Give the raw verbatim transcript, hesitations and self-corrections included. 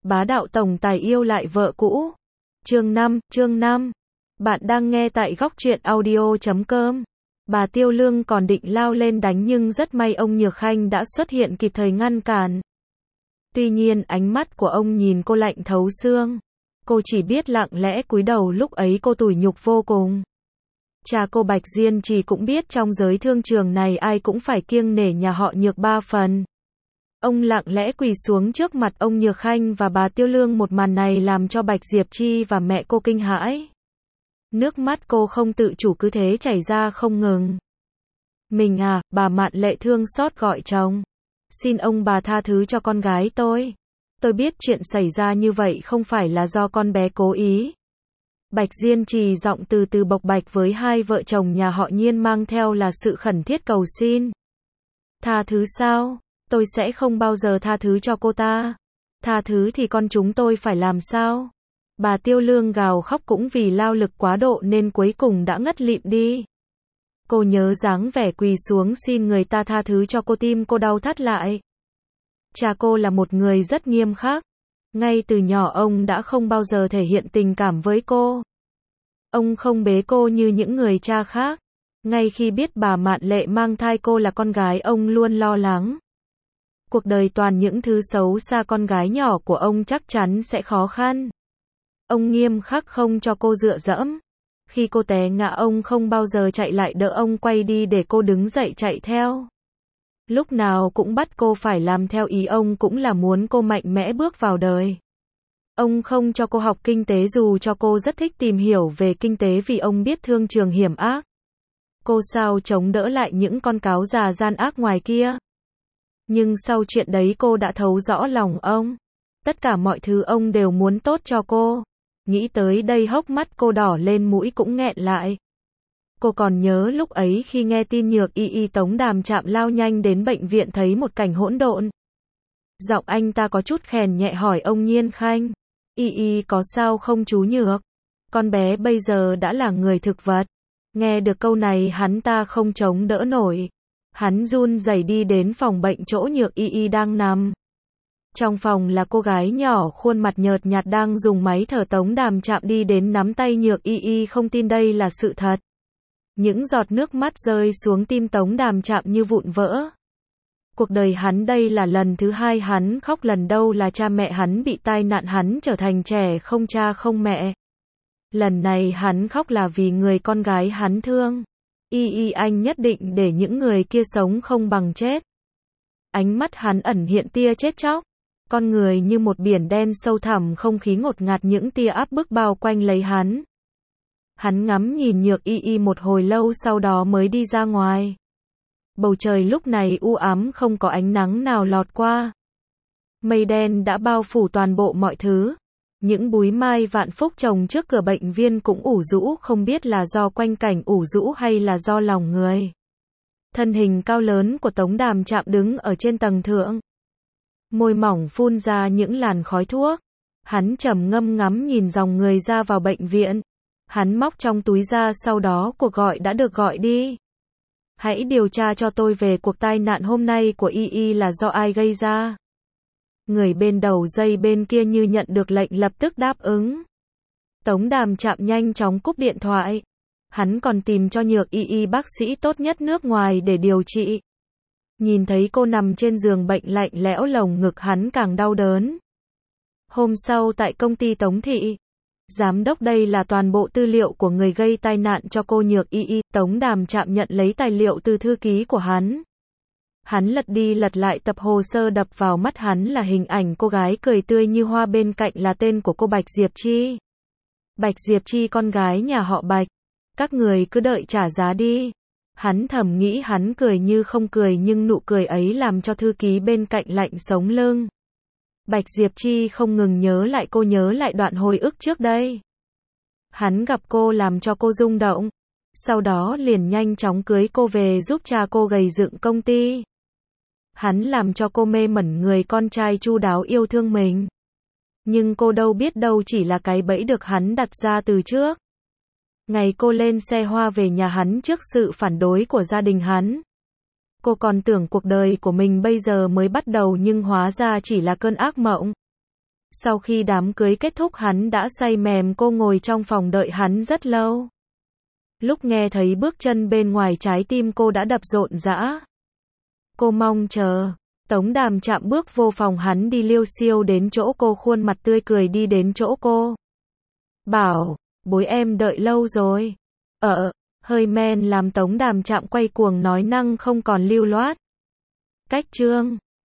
Bá đạo tổng tài yêu lại vợ cũ. Chương năm, chương năm. Bạn đang nghe tại góc truyện audio chấm com. Bà Tiêu Lương còn định lao lên đánh nhưng rất may ông Nhược Khanh đã xuất hiện kịp thời ngăn cản. Tuy nhiên ánh mắt của ông nhìn cô lạnh thấu xương. Cô chỉ biết lặng lẽ cúi đầu, lúc ấy cô tủi nhục vô cùng. Cha cô Bạch Diên Trì cũng biết trong giới thương trường này ai cũng phải kiêng nể nhà họ Nhược ba phần. Ông lặng lẽ quỳ xuống trước mặt ông Nhược Khanh và bà Tiêu Lương, một màn này làm cho Bạch Diệp Chi và mẹ cô kinh hãi. Nước mắt cô không tự chủ cứ thế chảy ra không ngừng. Mình à, bà Mạn Lệ thương xót gọi chồng. Xin ông bà tha thứ cho con gái tôi. Tôi biết chuyện xảy ra như vậy không phải là do con bé cố ý. Bạch Diên Trì giọng từ từ bộc bạch với hai vợ chồng nhà họ Nhiên, mang theo là sự khẩn thiết cầu xin. Tha thứ sao? Tôi sẽ không bao giờ tha thứ cho cô ta. Tha thứ thì con chúng tôi phải làm sao? Bà Tiêu Lương gào khóc, cũng vì lao lực quá độ nên cuối cùng đã ngất lịm đi. Cô nhớ dáng vẻ quỳ xuống xin người ta tha thứ cho cô, tim cô đau thắt lại. Cha cô là một người rất nghiêm khắc. Ngay từ nhỏ ông đã không bao giờ thể hiện tình cảm với cô. Ông không bế cô như những người cha khác. Ngay khi biết bà Mạn Lệ mang thai cô là con gái, ông luôn lo lắng. Cuộc đời toàn những thứ xấu xa, con gái nhỏ của ông chắc chắn sẽ khó khăn. Ông nghiêm khắc không cho cô dựa dẫm. Khi cô té ngã, ông không bao giờ chạy lại đỡ, ông quay đi để cô đứng dậy chạy theo. Lúc nào cũng bắt cô phải làm theo ý ông, cũng là muốn cô mạnh mẽ bước vào đời. Ông không cho cô học kinh tế dù cho cô rất thích tìm hiểu về kinh tế, vì ông biết thương trường hiểm ác. Cô sao chống đỡ lại những con cáo già gian ác ngoài kia. Nhưng sau chuyện đấy cô đã thấu rõ lòng ông. Tất cả mọi thứ ông đều muốn tốt cho cô. Nghĩ tới đây hốc mắt cô đỏ lên, mũi cũng nghẹn lại. Cô còn nhớ lúc ấy khi nghe tin Nhược Y Y Tống Đàm Trạm lao nhanh đến bệnh viện, thấy một cảnh hỗn độn. Giọng anh ta có chút khèn nhẹ hỏi ông Nhiên Khanh. Y Y có sao không chú Nhược? Con bé bây giờ đã là người thực vật. Nghe được câu này hắn ta không chống đỡ nổi. Hắn run rẩy đi đến phòng bệnh chỗ Nhược Y Y đang nằm. Trong phòng là cô gái nhỏ khuôn mặt nhợt nhạt đang dùng máy thở. Tống Đàm Trạm đi đến nắm tay Nhược Y Y, không tin đây là sự thật. Những giọt nước mắt rơi xuống, tim Tống Đàm Trạm như vụn vỡ. Cuộc đời hắn đây là lần thứ hai hắn khóc, lần đầu là cha mẹ hắn bị tai nạn, hắn trở thành trẻ không cha không mẹ. Lần này hắn khóc là vì người con gái hắn thương. Y Y, anh nhất định để những người kia sống không bằng chết. Ánh mắt hắn ẩn hiện tia chết chóc. Con người như một biển đen sâu thẳm, không khí ngột ngạt, những tia áp bức bao quanh lấy hắn. Hắn ngắm nhìn Nhược Y Y một hồi lâu, sau đó mới đi ra ngoài. Bầu trời lúc này u ám, không có ánh nắng nào lọt qua. Mây đen đã bao phủ toàn bộ mọi thứ. Những búi mai vạn phúc trồng trước cửa bệnh viện cũng ủ rũ, không biết là do quanh cảnh ủ rũ hay là do lòng người. Thân hình cao lớn của Tống Đàm Trạm đứng ở trên tầng thượng. Môi mỏng phun ra những làn khói thuốc. Hắn trầm ngâm ngắm nhìn dòng người ra vào bệnh viện. Hắn móc trong túi ra, sau đó cuộc gọi đã được gọi đi. Hãy điều tra cho tôi về cuộc tai nạn hôm nay của Y Y là do ai gây ra. Người bên đầu dây bên kia như nhận được lệnh lập tức đáp ứng. Tống Đàm Trạm nhanh chóng cúp điện thoại. Hắn còn tìm cho Nhược Y Y bác sĩ tốt nhất nước ngoài để điều trị. Nhìn thấy cô nằm trên giường bệnh lạnh lẽo, lồng ngực hắn càng đau đớn. Hôm sau tại công ty Tống Thị, giám đốc, đây là toàn bộ tư liệu của người gây tai nạn cho cô Nhược Y Y. Tống Đàm Trạm nhận lấy tài liệu từ thư ký của hắn. Hắn lật đi lật lại tập hồ sơ, đập vào mắt hắn là hình ảnh cô gái cười tươi như hoa, bên cạnh là tên của cô Bạch Diệp Chi. Bạch Diệp Chi, con gái nhà họ Bạch. Các người cứ đợi trả giá đi. Hắn thầm nghĩ, hắn cười như không cười, nhưng nụ cười ấy làm cho thư ký bên cạnh lạnh sống lưng. Bạch Diệp Chi không ngừng nhớ lại cô, nhớ lại đoạn hồi ức trước đây. Hắn gặp cô làm cho cô rung động. Sau đó liền nhanh chóng cưới cô về giúp cha cô gầy dựng công ty. Hắn làm cho cô mê mẩn người con trai chu đáo yêu thương mình. Nhưng cô đâu biết đâu chỉ là cái bẫy được hắn đặt ra từ trước. Ngày cô lên xe hoa về nhà hắn trước sự phản đối của gia đình hắn. Cô còn tưởng cuộc đời của mình bây giờ mới bắt đầu, nhưng hóa ra chỉ là cơn ác mộng. Sau khi đám cưới kết thúc hắn đã say mềm cô ngồi trong phòng đợi hắn rất lâu. Lúc nghe thấy bước chân bên ngoài trái tim cô đã đập rộn rã. Cô mong chờ. Tống Đàm chạm bước vô phòng hắn đi liêu xiêu đến chỗ cô, khuôn mặt tươi cười đi đến chỗ cô. Bảo, bối em đợi lâu rồi. Ờ, hơi men làm Tống Đàm chạm quay cuồng nói năng không còn lưu loát. Cách chương